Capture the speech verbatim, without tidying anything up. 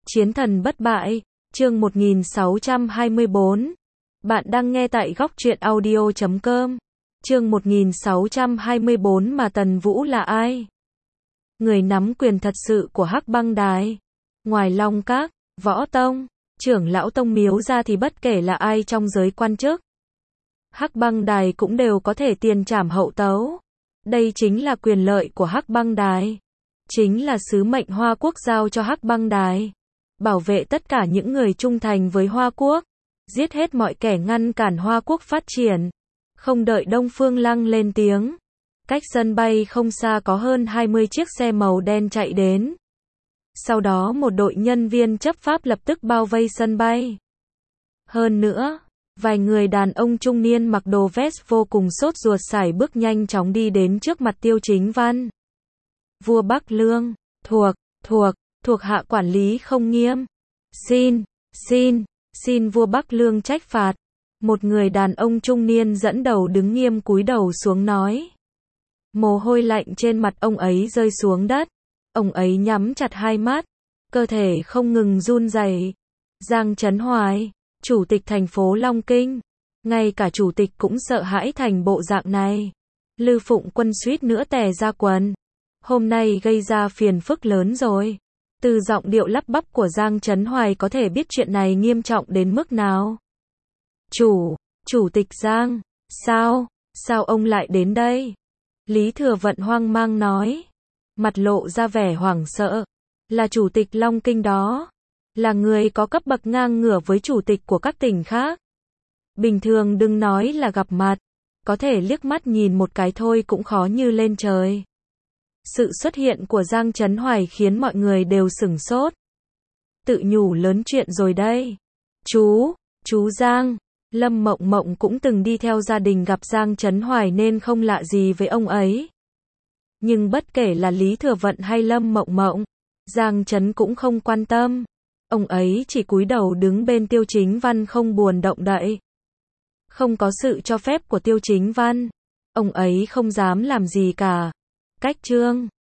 Chiến thần bất bại, chương một nghìn sáu trăm hai mươi bốn. Bạn đang nghe tại góc truyện audio chấm com. Chương một nghìn sáu trăm hai mươi bốn mà Tần Vũ là ai? Người nắm quyền thật sự của Hắc Băng Đài. Ngoài Long Các, Võ Tông, trưởng lão tông miếu ra thì bất kể là ai trong giới quan chức, Hắc Băng Đài cũng đều có thể tiền trảm hậu tấu. Đây chính là quyền lợi của Hắc Băng Đài. Chính là sứ mệnh Hoa Quốc giao cho Hắc Băng Đài. Bảo vệ tất cả những người trung thành với Hoa Quốc. Giết hết mọi kẻ ngăn cản Hoa Quốc phát triển. Không đợi Đông Phương Lăng lên tiếng. Cách sân bay không xa có hơn hai mươi chiếc xe màu đen chạy đến. Sau đó một đội nhân viên chấp pháp lập tức bao vây sân bay. Hơn nữa, vài người đàn ông trung niên mặc đồ vest vô cùng sốt ruột sải bước nhanh chóng đi đến trước mặt Tiêu Chính Văn. Vua Bắc Lương, thuộc, thuộc, thuộc hạ quản lý không nghiêm. Xin, xin, xin vua Bắc Lương trách phạt. Một người đàn ông trung niên dẫn đầu đứng nghiêm cúi đầu xuống nói. Mồ hôi lạnh trên mặt ông ấy rơi xuống đất. Ông ấy nhắm chặt hai mắt. Cơ thể không ngừng run rẩy. Giang Trấn Hoài, chủ tịch thành phố Long Kinh. Ngay cả chủ tịch cũng sợ hãi thành bộ dạng này. Lư Phụng Quân suýt nữa tè ra quần. Hôm nay gây ra phiền phức lớn rồi. Từ giọng điệu lắp bắp của Giang Trấn Hoài có thể biết chuyện này nghiêm trọng đến mức nào. Chủ, chủ tịch Giang, sao, sao ông lại đến đây? Lý Thừa Vận hoang mang nói. Mặt lộ ra vẻ hoảng sợ. Là chủ tịch Long Kinh đó. Là người có cấp bậc ngang ngửa với chủ tịch của các tỉnh khác. Bình thường đừng nói là gặp mặt. Có thể liếc mắt nhìn một cái thôi cũng khó như lên trời. Sự xuất hiện của Giang Trấn Hoài khiến mọi người đều sửng sốt. Tự nhủ lớn chuyện rồi đây. Chú, chú Giang, Lâm Mộng Mộng cũng từng đi theo gia đình gặp Giang Trấn Hoài nên không lạ gì với ông ấy. Nhưng bất kể là Lý Thừa Vận hay Lâm Mộng Mộng, Giang Trấn cũng không quan tâm. Ông ấy chỉ cúi đầu đứng bên Tiêu Chính Văn không buồn động đậy. Không có sự cho phép của Tiêu Chính Văn, ông ấy không dám làm gì cả. Cách trương,